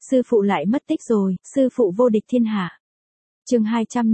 sư phụ lại mất tích rồi, sư phụ vô địch thiên hạ. Chương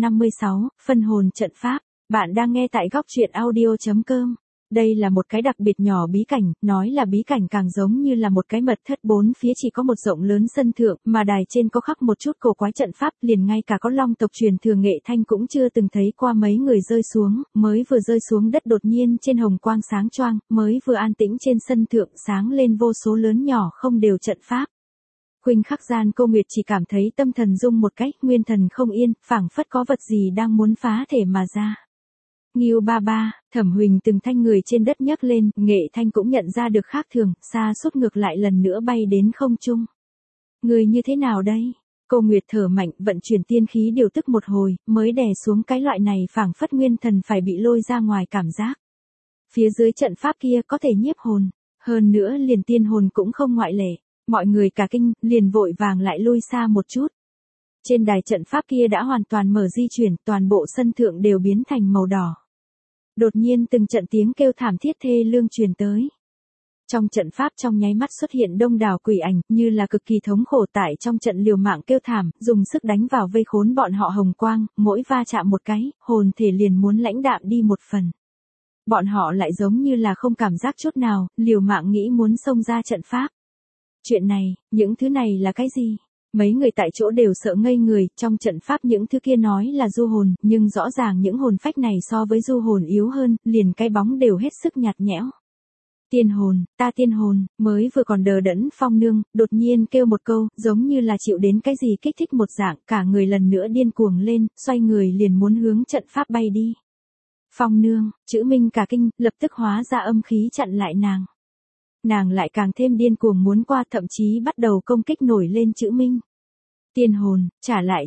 256, phân hồn trận pháp. Bạn đang nghe tại góc truyện audio.com. Đây là một cái đặc biệt nhỏ bí cảnh, nói là bí cảnh càng giống như là một cái mật thất, bốn phía chỉ có một rộng lớn sân thượng, mà đài trên có khắc một chút cổ quái trận pháp, liền ngay cả có long tộc truyền thừa Nghệ Thanh cũng chưa từng thấy qua. Mấy người rơi xuống, mới vừa rơi xuống đất đột nhiên trên hồng quang sáng choang, mới vừa an tĩnh trên sân thượng sáng lên vô số lớn nhỏ không đều trận pháp. Khoảnh khắc gian Cô Nguyệt chỉ cảm thấy tâm thần rung một cách, nguyên thần không yên, phảng phất có vật gì đang muốn phá thể mà ra. Ngưu ba ba, Thẩm Huỳnh từng thanh người trên đất nhấc lên, Nghệ Thanh cũng nhận ra được khác thường, xa sút ngược lại lần nữa bay đến không trung. Người như thế nào đây? Cô Nguyệt thở mạnh, vận chuyển tiên khí điều tức một hồi, mới đè xuống cái loại này phảng phất nguyên thần phải bị lôi ra ngoài cảm giác. Phía dưới trận pháp kia có thể nhiếp hồn, hơn nữa liền tiên hồn cũng không ngoại lệ. Mọi người cả kinh, liền vội vàng lại lui xa một chút. Trên đài trận pháp kia đã hoàn toàn mở di chuyển, toàn bộ sân thượng đều biến thành màu đỏ. Đột nhiên từng trận tiếng kêu thảm thiết thê lương truyền tới. Trong trận pháp trong nháy mắt xuất hiện đông đảo quỷ ảnh, như là cực kỳ thống khổ tại trong trận liều mạng kêu thảm, dùng sức đánh vào vây khốn bọn họ hồng quang, mỗi va chạm một cái, hồn thể liền muốn lãnh đạm đi một phần. Bọn họ lại giống như là không cảm giác chút nào, liều mạng nghĩ muốn xông ra trận pháp. Chuyện này, những thứ này là cái gì? Mấy người tại chỗ đều sợ ngây người, trong trận pháp những thứ kia nói là du hồn, nhưng rõ ràng những hồn phách này so với du hồn yếu hơn, liền cái bóng đều hết sức nhạt nhẽo. Tiên hồn, ta tiên hồn, mới vừa còn đờ đẫn Phong Nương, đột nhiên kêu một câu, giống như là chịu đến cái gì kích thích một dạng, cả người lần nữa điên cuồng lên, xoay người liền muốn hướng trận pháp bay đi. Phong Nương, Chữ Minh cả kinh, lập tức hóa ra âm khí chặn lại nàng. Nàng lại càng thêm điên cuồng muốn qua, thậm chí bắt đầu công kích nổi lên Chữ Minh. Tiên hồn, trả lại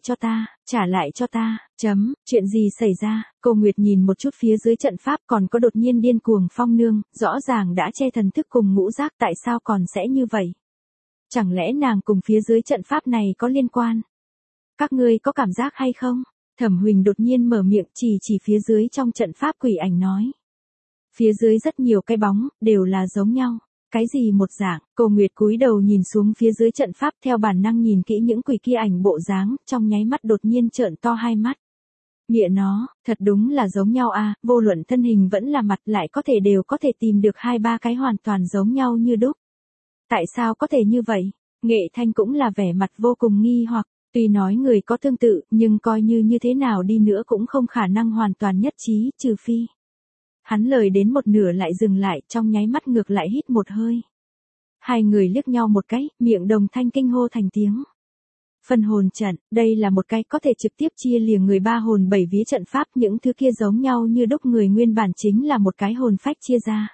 cho ta, chuyện gì xảy ra? Cô Nguyệt nhìn một chút phía dưới trận pháp, còn có đột nhiên điên cuồng Phong Nương, rõ ràng đã che thần thức cùng ngũ giác, tại sao còn sẽ như vậy? Chẳng lẽ nàng cùng phía dưới trận pháp này có liên quan? Các ngươi có cảm giác hay không? Thẩm Huỳnh đột nhiên mở miệng chỉ phía dưới trong trận pháp quỷ ảnh nói. Phía dưới rất nhiều cái bóng, đều là giống nhau. Cái gì một dạng? Cô Nguyệt cúi đầu nhìn xuống phía dưới trận pháp, theo bản năng nhìn kỹ những quỷ kia ảnh bộ dáng, trong nháy mắt đột nhiên trợn to hai mắt. Mẹ nó, thật đúng là giống nhau à, vô luận thân hình vẫn là mặt, lại có thể đều có thể tìm được hai ba cái hoàn toàn giống nhau như đúc. Tại sao có thể như vậy? Nghệ Thanh cũng là vẻ mặt vô cùng nghi hoặc, tuy nói người có tương tự, nhưng coi như thế nào đi nữa cũng không khả năng hoàn toàn nhất trí, trừ phi. Hắn lời đến một nửa lại dừng lại, trong nháy mắt ngược lại hít một hơi. Hai người liếc nhau một cái, miệng đồng thanh kinh hô thành tiếng. Phân hồn trận, đây là một cái có thể trực tiếp chia lìa người ba hồn bảy vía trận pháp, những thứ kia giống nhau như đúc người nguyên bản chính là một cái hồn phách chia ra.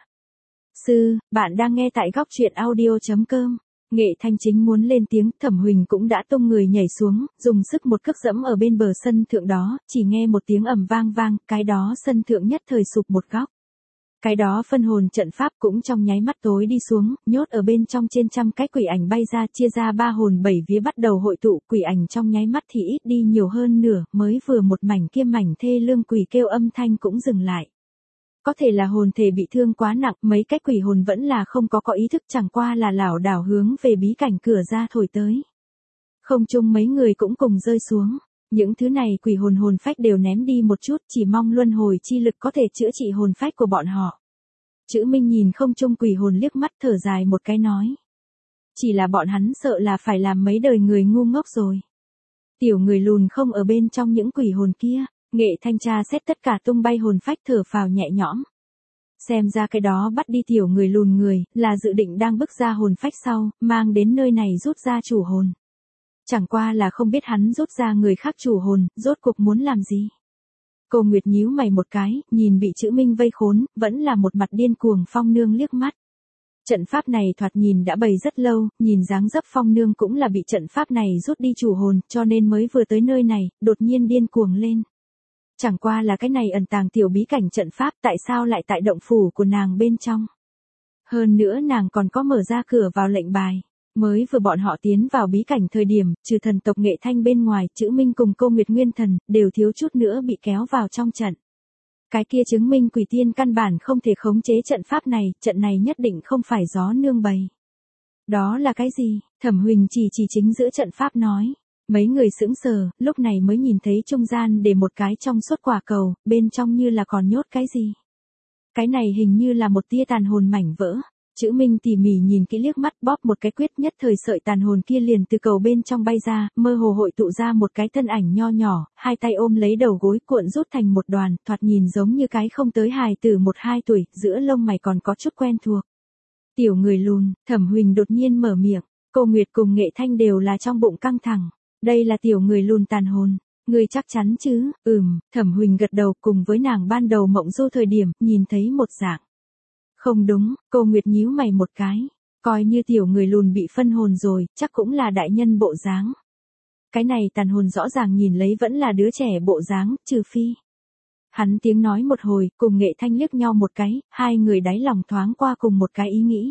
Sư, bạn đang nghe tại góc truyện audio.com. Nghệ Thanh chính muốn lên tiếng, Thẩm Huỳnh cũng đã tung người nhảy xuống, dùng sức một cước dẫm ở bên bờ sân thượng đó, chỉ nghe một tiếng ầm vang vang, cái đó sân thượng nhất thời sụp một góc. Cái đó phân hồn trận pháp cũng trong nháy mắt tối đi xuống, nhốt ở bên trong trên trăm cái quỷ ảnh bay ra, chia ra ba hồn bảy vía bắt đầu hội tụ, quỷ ảnh trong nháy mắt thì ít đi nhiều hơn nửa, mới vừa một mảnh kia mảnh thê lương quỷ kêu âm thanh cũng dừng lại. Có thể là hồn thể bị thương quá nặng, mấy cái quỷ hồn vẫn là không có ý thức, chẳng qua là lảo đảo hướng về bí cảnh cửa ra thổi tới. Không chung mấy người cũng cùng rơi xuống. Những thứ này quỷ hồn phách đều ném đi một chút, chỉ mong luân hồi chi lực có thể chữa trị hồn phách của bọn họ. Chữ Minh nhìn không chung quỷ hồn liếc mắt, thở dài một cái nói. Chỉ là bọn hắn sợ là phải làm mấy đời người ngu ngốc rồi. Tiểu người lùn không ở bên trong những quỷ hồn kia. Nghệ Thanh tra xét tất cả tung bay hồn phách, thở phào nhẹ nhõm. Xem ra cái đó bắt đi tiểu người lùn người, là dự định đang bức ra hồn phách sau, mang đến nơi này rút ra chủ hồn. Chẳng qua là không biết hắn rút ra người khác chủ hồn, rốt cuộc muốn làm gì. Cô Nguyệt nhíu mày một cái, nhìn bị Chữ Minh vây khốn, vẫn là một mặt điên cuồng Phong Nương liếc mắt. Trận pháp này thoạt nhìn đã bày rất lâu, nhìn dáng dấp Phong Nương cũng là bị trận pháp này rút đi chủ hồn, cho nên mới vừa tới nơi này, đột nhiên điên cuồng lên. Chẳng qua là cái này ẩn tàng tiểu bí cảnh trận pháp, tại sao lại tại động phủ của nàng bên trong. Hơn nữa nàng còn có mở ra cửa vào lệnh bài. Mới vừa bọn họ tiến vào bí cảnh thời điểm, trừ thần tộc Nghệ Thanh bên ngoài, Chữ Minh cùng Cô Nguyệt Nguyên Thần, đều thiếu chút nữa bị kéo vào trong trận. Cái kia chứng minh quỷ tiên căn bản không thể khống chế trận pháp này nhất định không phải gió nương bày. Đó là cái gì? Thẩm Huỳnh chỉ chính giữa trận pháp nói. Mấy người sững sờ, lúc này mới nhìn thấy trung gian để một cái trong suốt quả cầu, bên trong như là còn nhốt cái gì. Cái này hình như là một tia tàn hồn mảnh vỡ. Chữ Minh tỉ mỉ nhìn kỹ liếc mắt bóp một cái quyết, nhất thời sợi tàn hồn kia liền từ cầu bên trong bay ra, mơ hồ hội tụ ra một cái thân ảnh nho nhỏ, hai tay ôm lấy đầu gối cuộn rút thành một đoàn, thoạt nhìn giống như cái không tới hài tử 1-2 tuổi, giữa lông mày còn có chút quen thuộc. Tiểu người lùn, Thẩm Huỳnh đột nhiên mở miệng, cô Nguyệt cùng Nghệ Thanh đều là trong bụng căng thẳng. Đây là tiểu người lùn tàn hồn, ngươi chắc chắn chứ? Thẩm Huỳnh gật đầu, cùng với nàng ban đầu mộng du thời điểm, nhìn thấy một dạng. Không đúng, cô Nguyệt nhíu mày một cái, coi như tiểu người lùn bị phân hồn rồi, chắc cũng là đại nhân bộ dáng. Cái này tàn hồn rõ ràng nhìn lấy vẫn là đứa trẻ bộ dáng, trừ phi. Hắn tiếng nói một hồi, cùng Nghệ Thanh liếc nhau một cái, hai người đáy lòng thoáng qua cùng một cái ý nghĩ.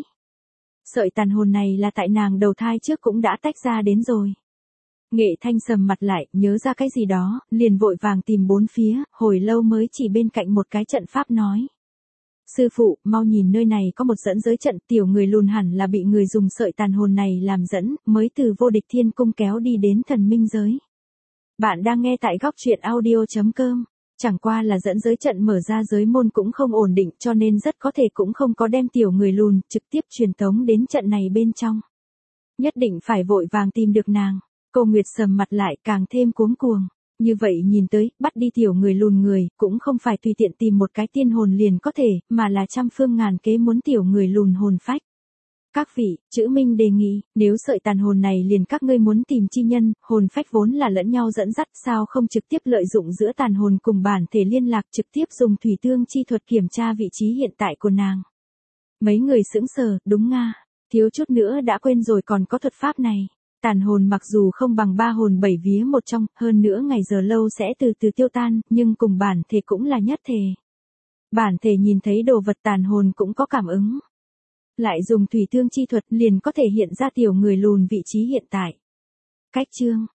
Sợi tàn hồn này là tại nàng đầu thai trước cũng đã tách ra đến rồi. Nghệ Thanh sầm mặt lại, nhớ ra cái gì đó, liền vội vàng tìm bốn phía, hồi lâu mới chỉ bên cạnh một cái trận pháp nói. Sư phụ, mau nhìn nơi này có một dẫn giới trận, tiểu người lùn hẳn là bị người dùng sợi tàn hồn này làm dẫn, mới từ vô địch thiên cung kéo đi đến thần minh giới. Bạn đang nghe tại góc truyện audio.com. Chẳng qua là dẫn giới trận mở ra giới môn cũng không ổn định, cho nên rất có thể cũng không có đem tiểu người lùn trực tiếp truyền tống đến trận này bên trong. Nhất định phải vội vàng tìm được nàng. Cô Nguyệt sầm mặt lại càng thêm cuống cuồng. Như vậy nhìn tới, bắt đi tiểu người lùn người, cũng không phải tùy tiện tìm một cái tiên hồn liền có thể, mà là trăm phương ngàn kế muốn tiểu người lùn hồn phách. Các vị, chữ Minh đề nghị, nếu sợi tàn hồn này liền các ngươi muốn tìm chi nhân, hồn phách vốn là lẫn nhau dẫn dắt, sao không trực tiếp lợi dụng giữa tàn hồn cùng bản thể liên lạc, trực tiếp dùng thủy tương chi thuật kiểm tra vị trí hiện tại của nàng. Mấy người sững sờ, đúng nga, thiếu chút nữa đã quên rồi còn có thuật pháp này. Tàn hồn mặc dù không bằng ba hồn bảy vía một trong, hơn nữa ngày giờ lâu sẽ từ từ tiêu tan, nhưng cùng bản thể cũng là nhất thể. Bản thể nhìn thấy đồ vật tàn hồn cũng có cảm ứng. Lại dùng thủy tương chi thuật liền có thể hiện ra tiểu người lùn vị trí hiện tại. Cách chương